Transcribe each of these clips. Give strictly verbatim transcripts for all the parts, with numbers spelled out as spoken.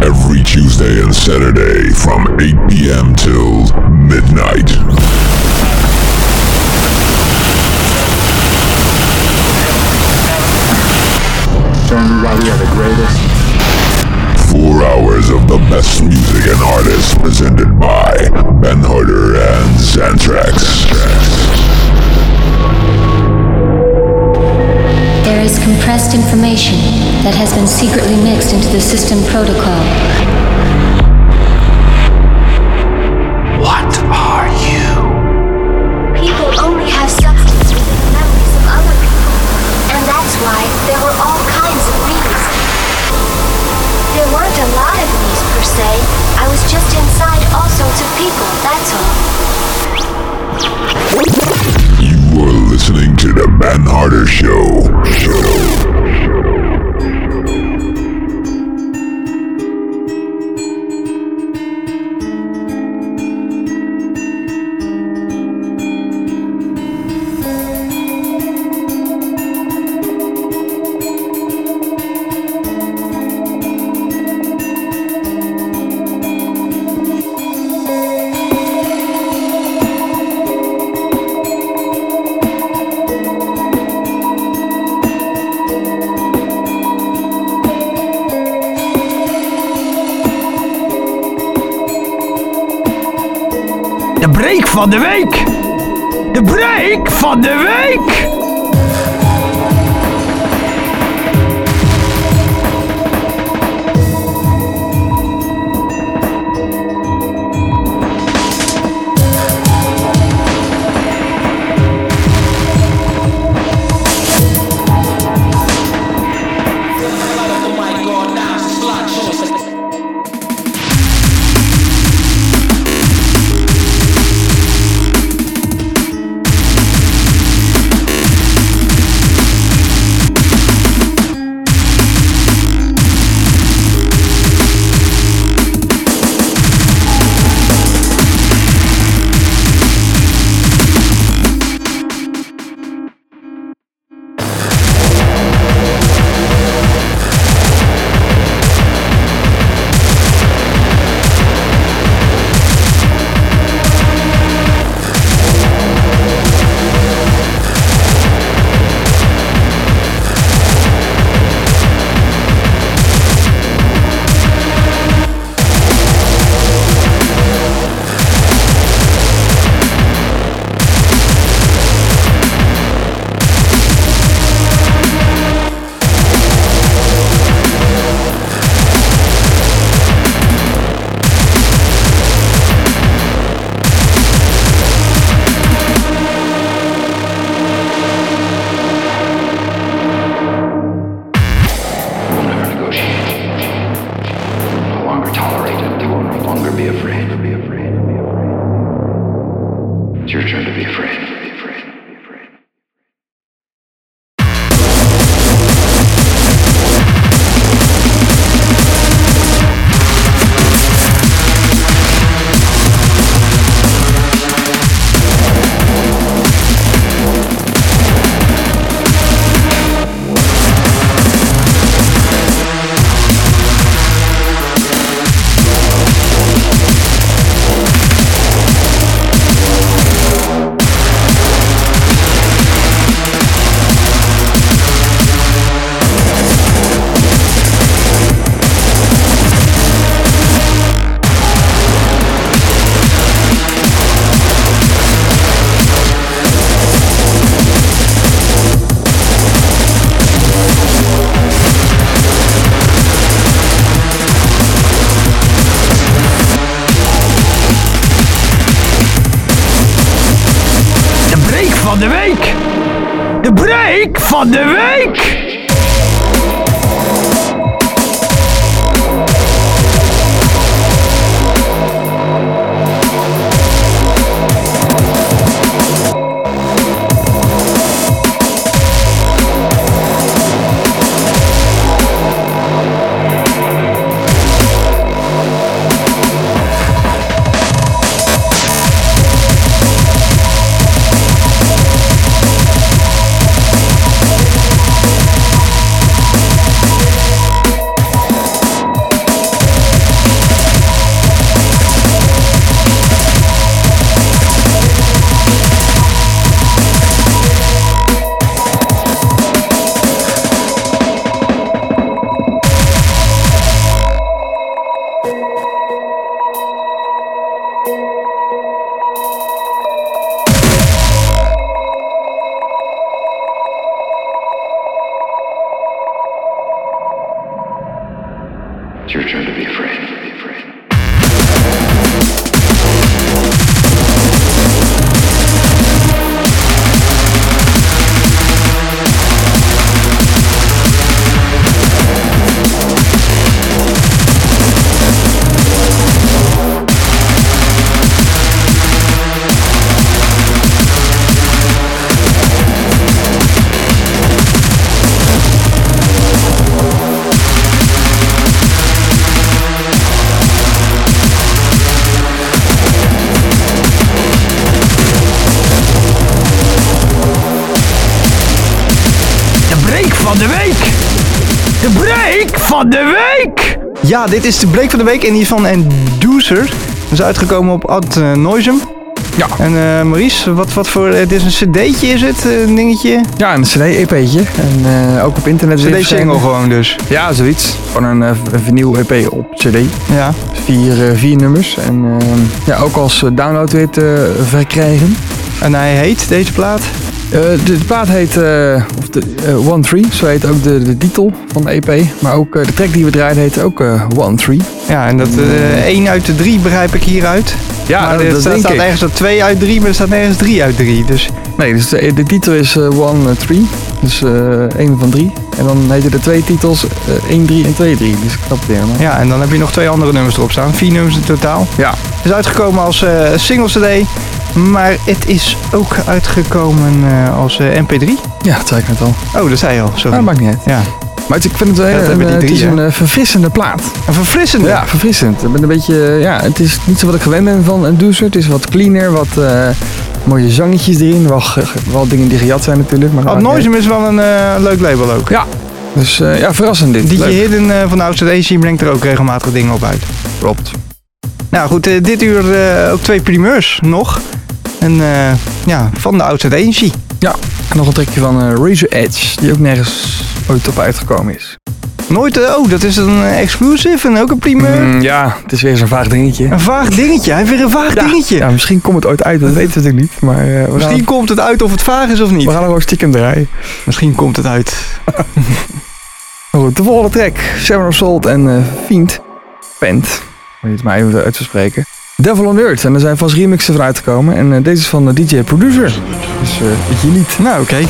every Tuesday and Saturday from eight p.m. till midnight. So everybody are the greatest. Four hours of the best music and artists presented by Ben Harder and Xantrax. There is compressed information that has been secretly mixed into the system protocol. What are you? People only have substances with memories of other people, and that's why there were all kinds of me's. There weren't a lot of me's per se. I was just inside all sorts of people, that's all. You are listening to the Ben Harder Show. Show. De break van de week. De break van de week. De week. De break van de week. It's your turn to be afraid. Be afraid. Van de week! De break van de week! Ja, dit is de break van de week en die is van Enducer. Dat is uitgekomen op Ad Noisem. Ja. En uh, Maurice, wat, wat voor... Het is een cd'tje is het, een dingetje? Ja, een cd-E P'tje. En uh, ook op internet. cd-single gewoon dus? Ja, zoiets. Gewoon een, een vinyl E P op cd. Ja. Vier, uh, vier nummers. En uh, ja, ook als download weer te verkrijgen. En hij heet, deze plaat? Uh, de, de plaat heet uh, of de, uh, One Three, zo heet ook de, de titel van de E P. Maar ook uh, de track die we draaien heet ook uh, One Three. Ja, en dat uh, één uit de drie begrijp ik hieruit. Ja, maar dat, er dat staat, denk staat ik. ergens dat twee uit drie, maar er staat nergens drie uit drie. Dus... Nee, dus de, de titel is uh, One Three, dus uh, één van drie. En dan heten de twee titels uh, één drie en twee drie, dus ik snap het weer. Maar... Ja, en dan heb je nog twee andere nummers erop staan. Vier nummers in totaal. Ja. Het is uitgekomen als uh, single cd. Maar het is ook uitgekomen uh, als uh, M P drie. Ja, dat zei ik net al. Oh, dat zei je al. Sorry. Ah, dat maakt niet uit. Ja. Maar het, ik vind het wel Ja, dat een, hebben die het drie, is hè? een uh, verfrissende plaat. Een verfrissende? Ja, verfrissend. Ik ben een beetje, ja, het is niet zo wat ik gewend ben van Enducer. Het is wat cleaner, wat uh, mooie zangetjes erin. Wel, wel dingen die gejat zijn natuurlijk. Maar Ad Noisem is wel een uh, leuk label ook. Ja, dus uh, ja, verrassend dit. D J Leuk. Hidden uh, van de Oudste A C brengt er ook regelmatig dingen op uit. Klopt. Nou goed, uh, dit uur uh, ook twee primeurs nog. En uh, ja, van de Oudste A C. Ja, en nog een trekje van uh, Razor Edge, die ook nergens ooit op uitgekomen is. Nooit, uh, oh, dat is een uh, exclusive en ook een primeur. Mm, ja, het is weer zo'n vaag dingetje. Een vaag dingetje, hij heeft weer een vaag ja, dingetje. Ja, misschien komt het ooit uit, dat weten we natuurlijk niet. Maar, uh, we Misschien gaan, komt het uit of het vaag is of niet. we gaan er gewoon stiekem draaien. Misschien komt het uit. Maar goed, de volgende track, Seven of Salt en uh, Fiend, Pent, om je het maar even uit te spreken. Devil on Earth, en er zijn vast remixen van uitgekomen. En uh, deze is van de D J Producer. Dus uh, weet je niet. Nou, oké. Okay.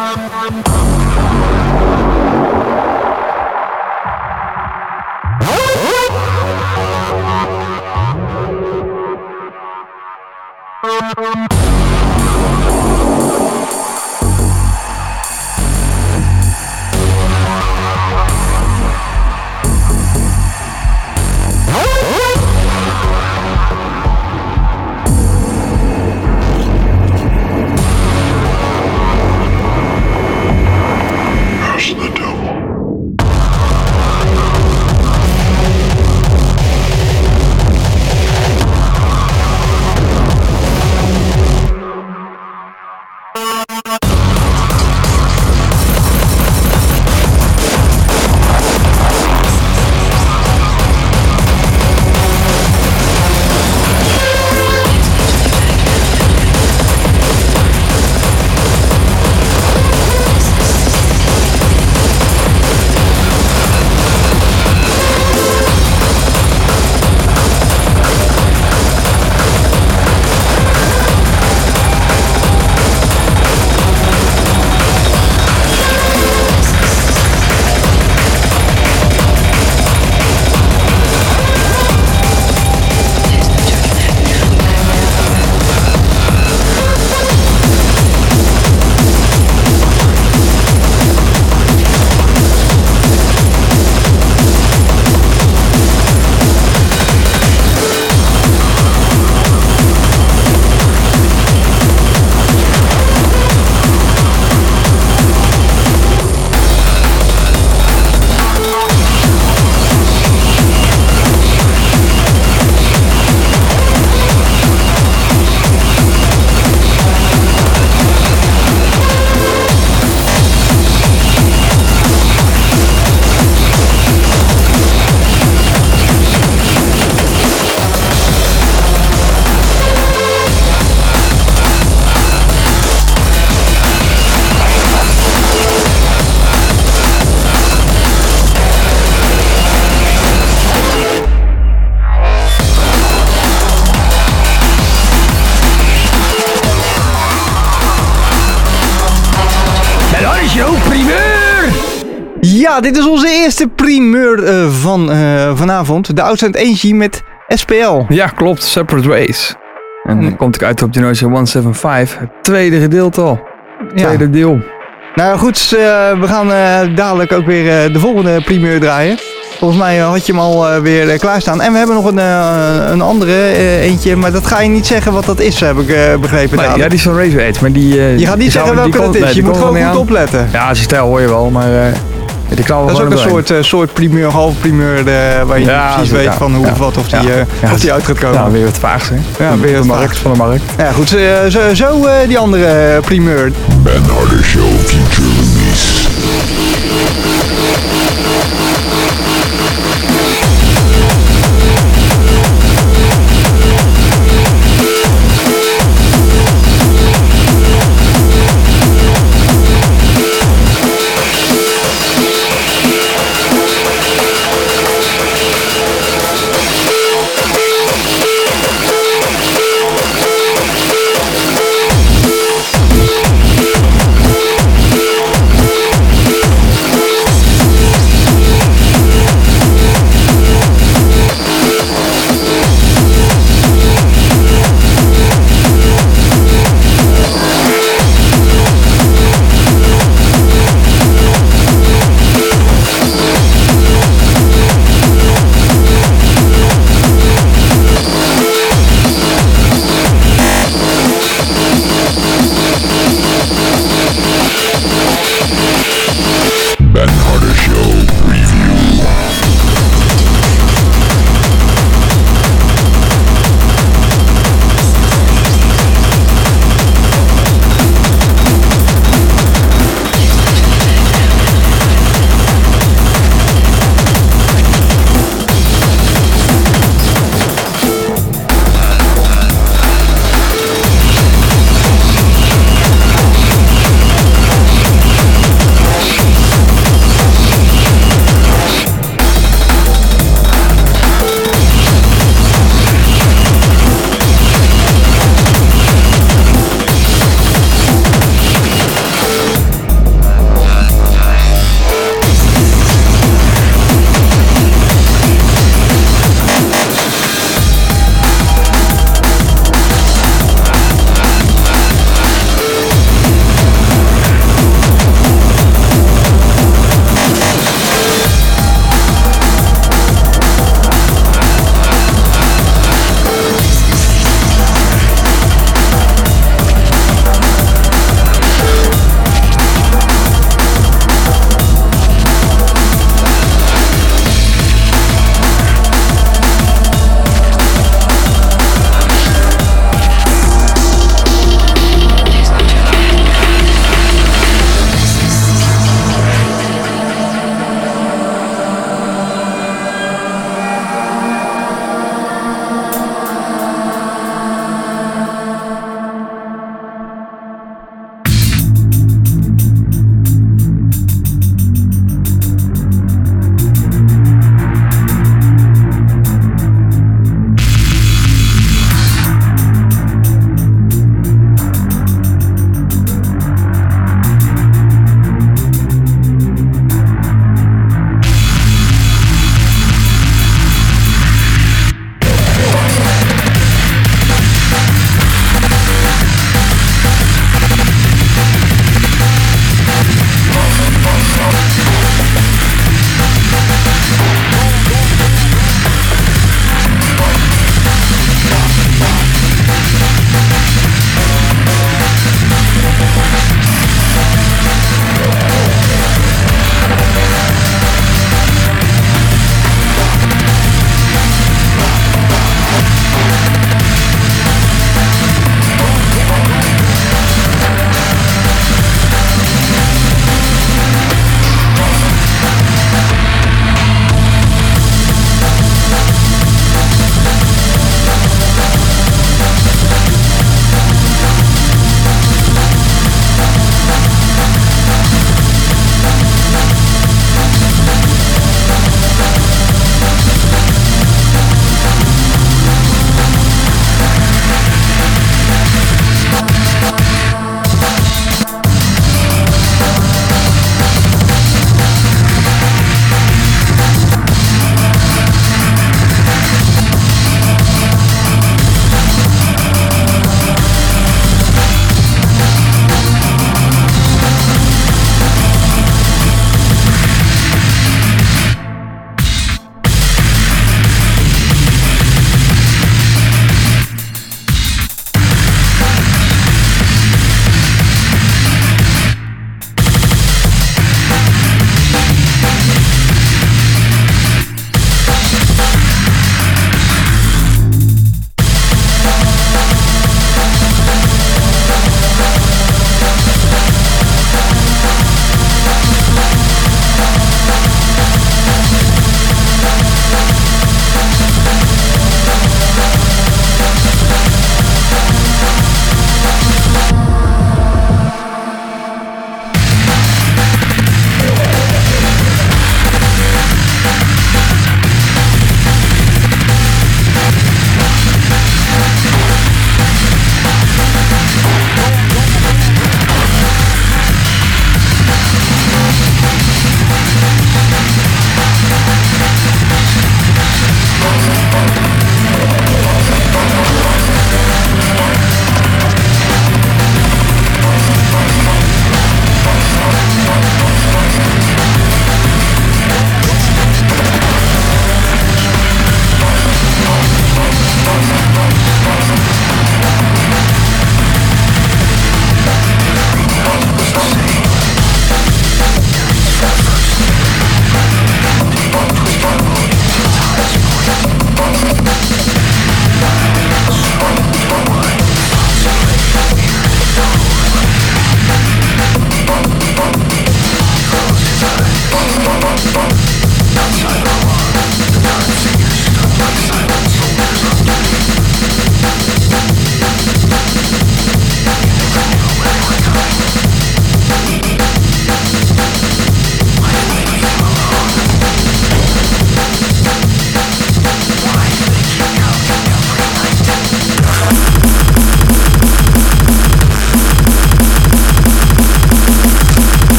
Ja, dit is onze eerste primeur uh, van uh, vanavond. De Outside Ancient met S P L. Ja, klopt. Separate Ways. En dan kom ik uit op Generation honderdzevenenzeventig. Het tweede gedeelte al. Het tweede ja. deel. Nou goed, uh, we gaan uh, dadelijk ook weer uh, de volgende primeur draaien. Volgens mij uh, had je hem al uh, weer uh, klaarstaan. En we hebben nog een, uh, een andere uh, eentje, maar dat ga je niet zeggen wat dat is, heb ik uh, begrepen. Maar, ja, die is van Razor Edge, maar die... Uh, je gaat niet zeggen welke dat is, nee, je moet gewoon goed opletten. Ja, als je stijl hoor je wel, maar... Uh, die dat is ook een soort, uh, soort primeur, half primeur, uh, waar je ja, niet precies weet ja, van hoe ja, of wat, of die, uh, ja, of die uit gaat komen. Ja, weer wat vaags, hè? Ja, weer wat de markt, van de markt. Ja, goed, uh, zo, zo uh, die andere uh, primeur. Ben Harder Show Future Release.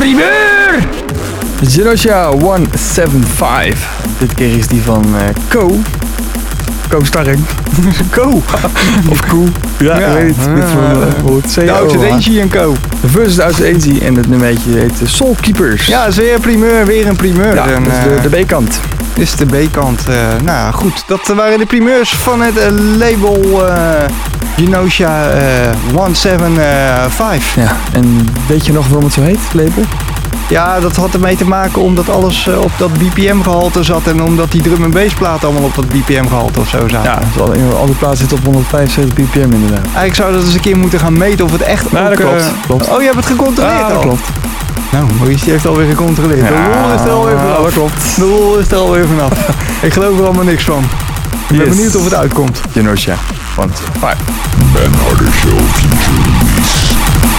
primeur! Genosha honderdvijfenzeventig. Dit keer is die van uh, Ko. Ko Starring. Ko. Of Koe. Ja, Ja. ik weet het. Dit van, uh, hoe het De oudste Denji en Co. De versus de oudste Easy en het nummertje heet uh, Soul Keepers. Ja, dat is weer een primeur, weer een primeur. Ja, en, dat is de, eh, de B-kant. Dit is de B-kant. Uh, nou goed, dat waren de primeurs van het uh, label uh, Genosha uh, honderdzevenenvijftig. Ja, en weet je nog waarom het zo heet, het label? Ja, dat had ermee te maken omdat alles uh, op dat B P M-gehalte zat en omdat die drum en bassplaten allemaal op dat B P M-gehalte of zo zaten. Ja, dus al, al die plaatsen zitten op honderdvijfenzeventig B P M inderdaad. Eigenlijk zou dat eens een keer moeten gaan meten of het echt Nou, ook... dat klopt, uh, klopt. Oh, je hebt het gecontroleerd Ja, dat al? klopt. Nou, Maurice die heeft alweer gecontroleerd. De lol is er alweer vanaf. dat klopt. De lol is er alweer vanaf. Ik geloof er allemaal niks van. Ik ben Yes. benieuwd of het uitkomt. Genosha honderdzevenenvijftig. Ben Harder Show Future Release.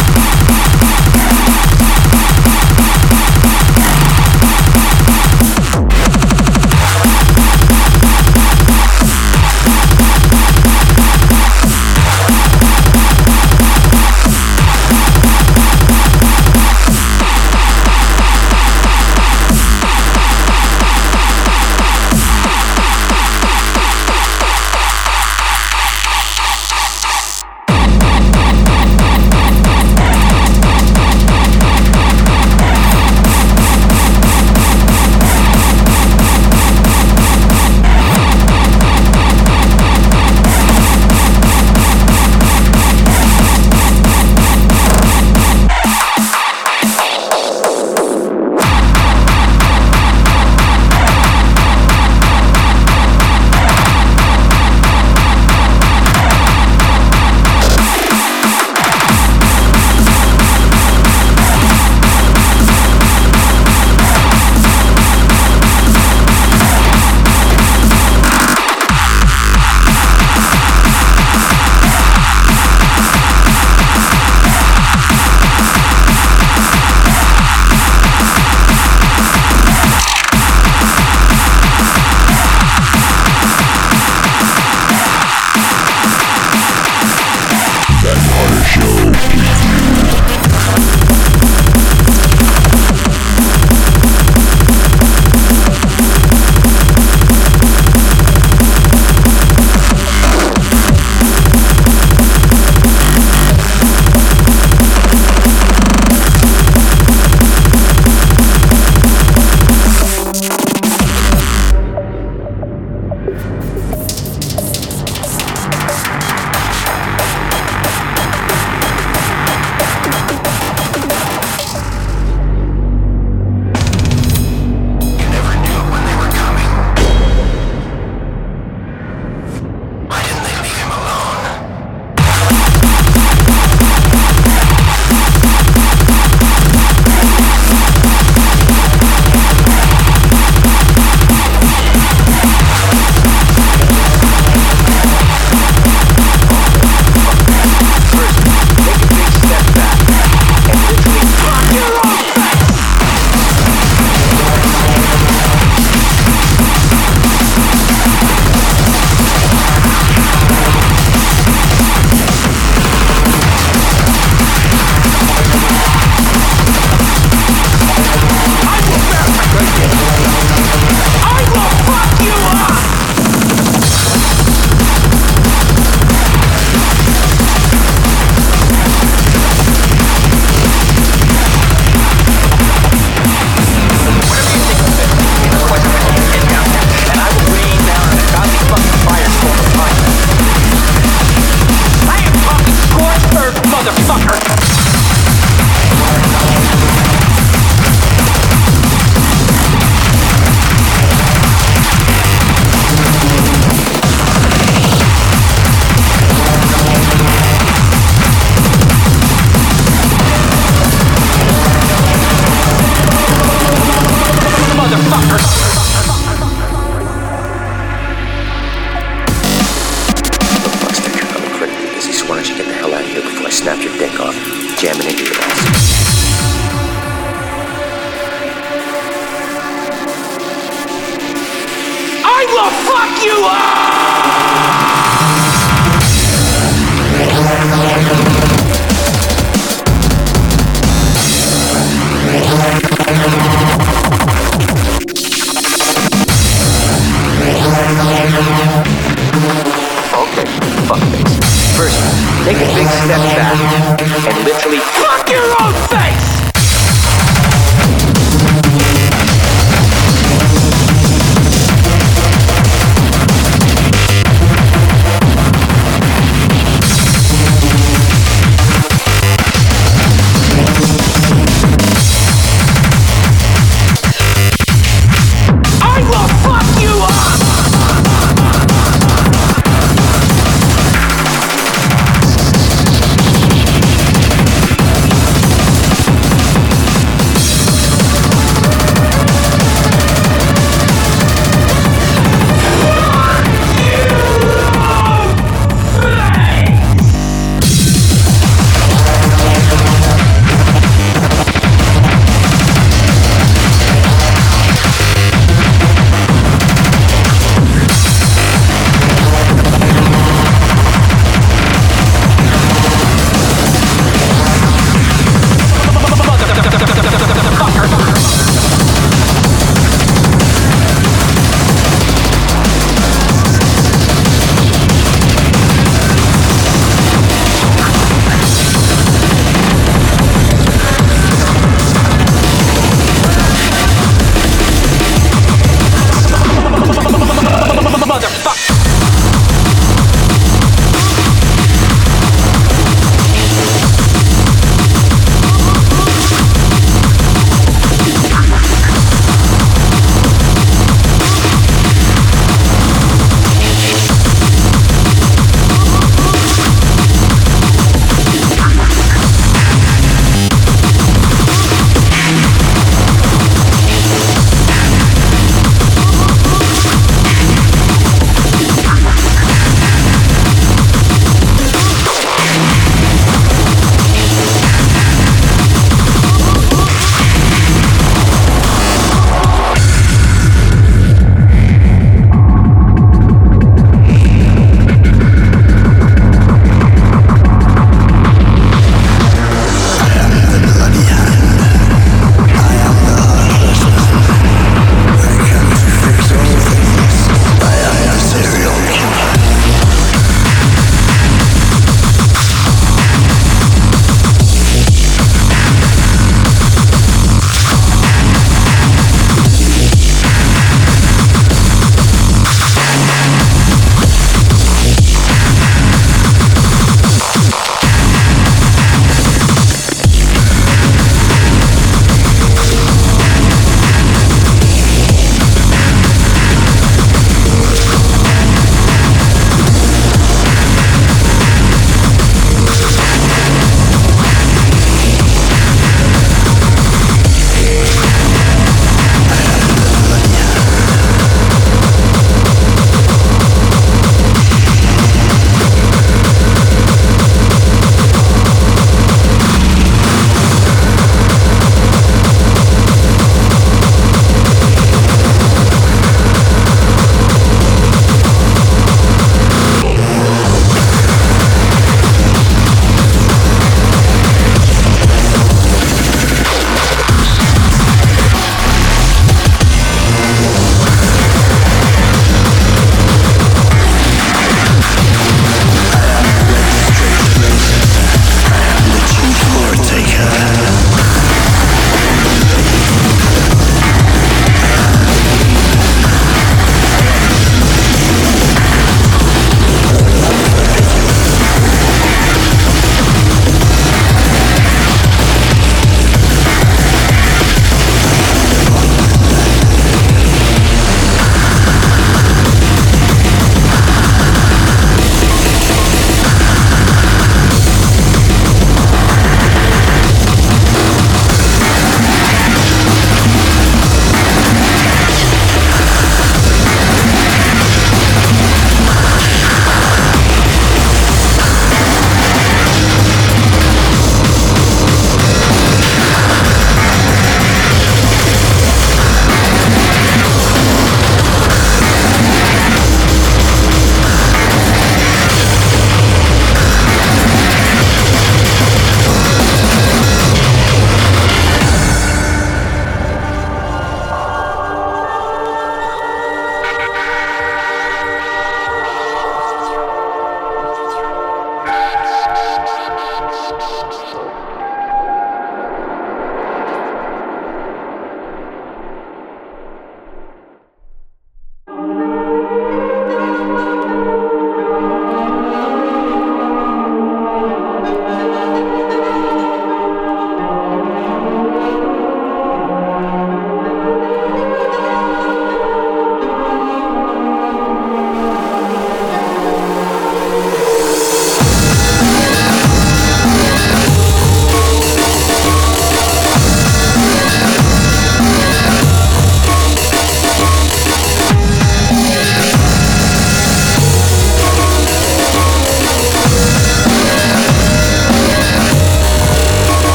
snap your dick off, jam it into your ass. I will fuck you up! Okay, fuckface. First, take a big step back and literally fuck your own face!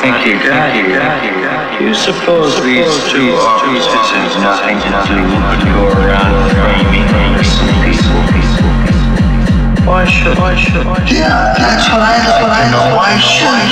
think you got here? Do you suppose these two officers have nothing to do but go around framing innocent people? Why should, why should, why should? Yeah, that's what I'd like to know. Why should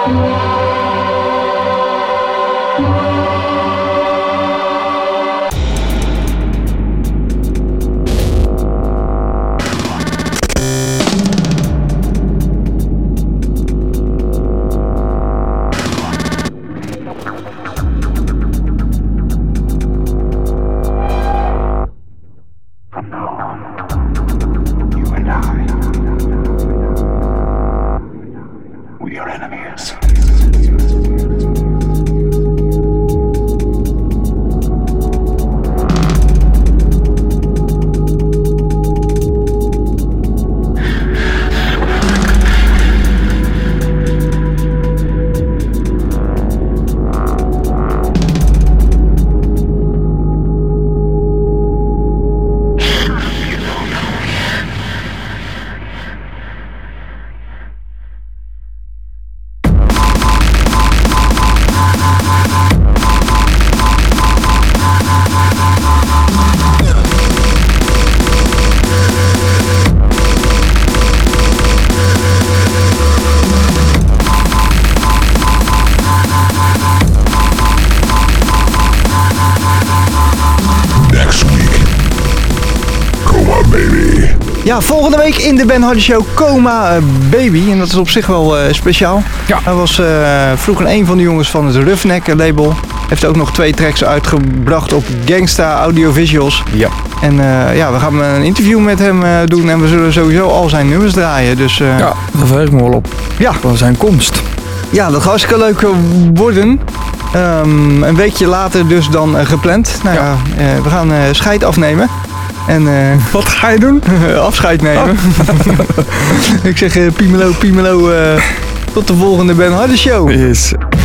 Ja, volgende week in de Ben Hardy Show Coma Baby. En dat is op zich wel uh, speciaal. Ja. Hij was uh, vroeger een van de jongens van het Roughneck label. Heeft ook nog twee tracks uitgebracht op Gangsta Audiovisuals. Ja. En uh, ja, we gaan een interview met hem uh, doen en we zullen sowieso al zijn nummers draaien. Dus, uh, ja, daar verheug ik me wel op. Ja. Van zijn komst. Ja, dat gaat hartstikke leuk worden. Um, een weekje later dus dan uh, gepland. Nou ja, ja uh, we gaan uh, scheid afnemen. En, uh, wat ga je doen? Afscheid nemen. Oh. Ik zeg uh, Piemelo, Piemelo, uh, tot de volgende Ben Hardy Show. Yes.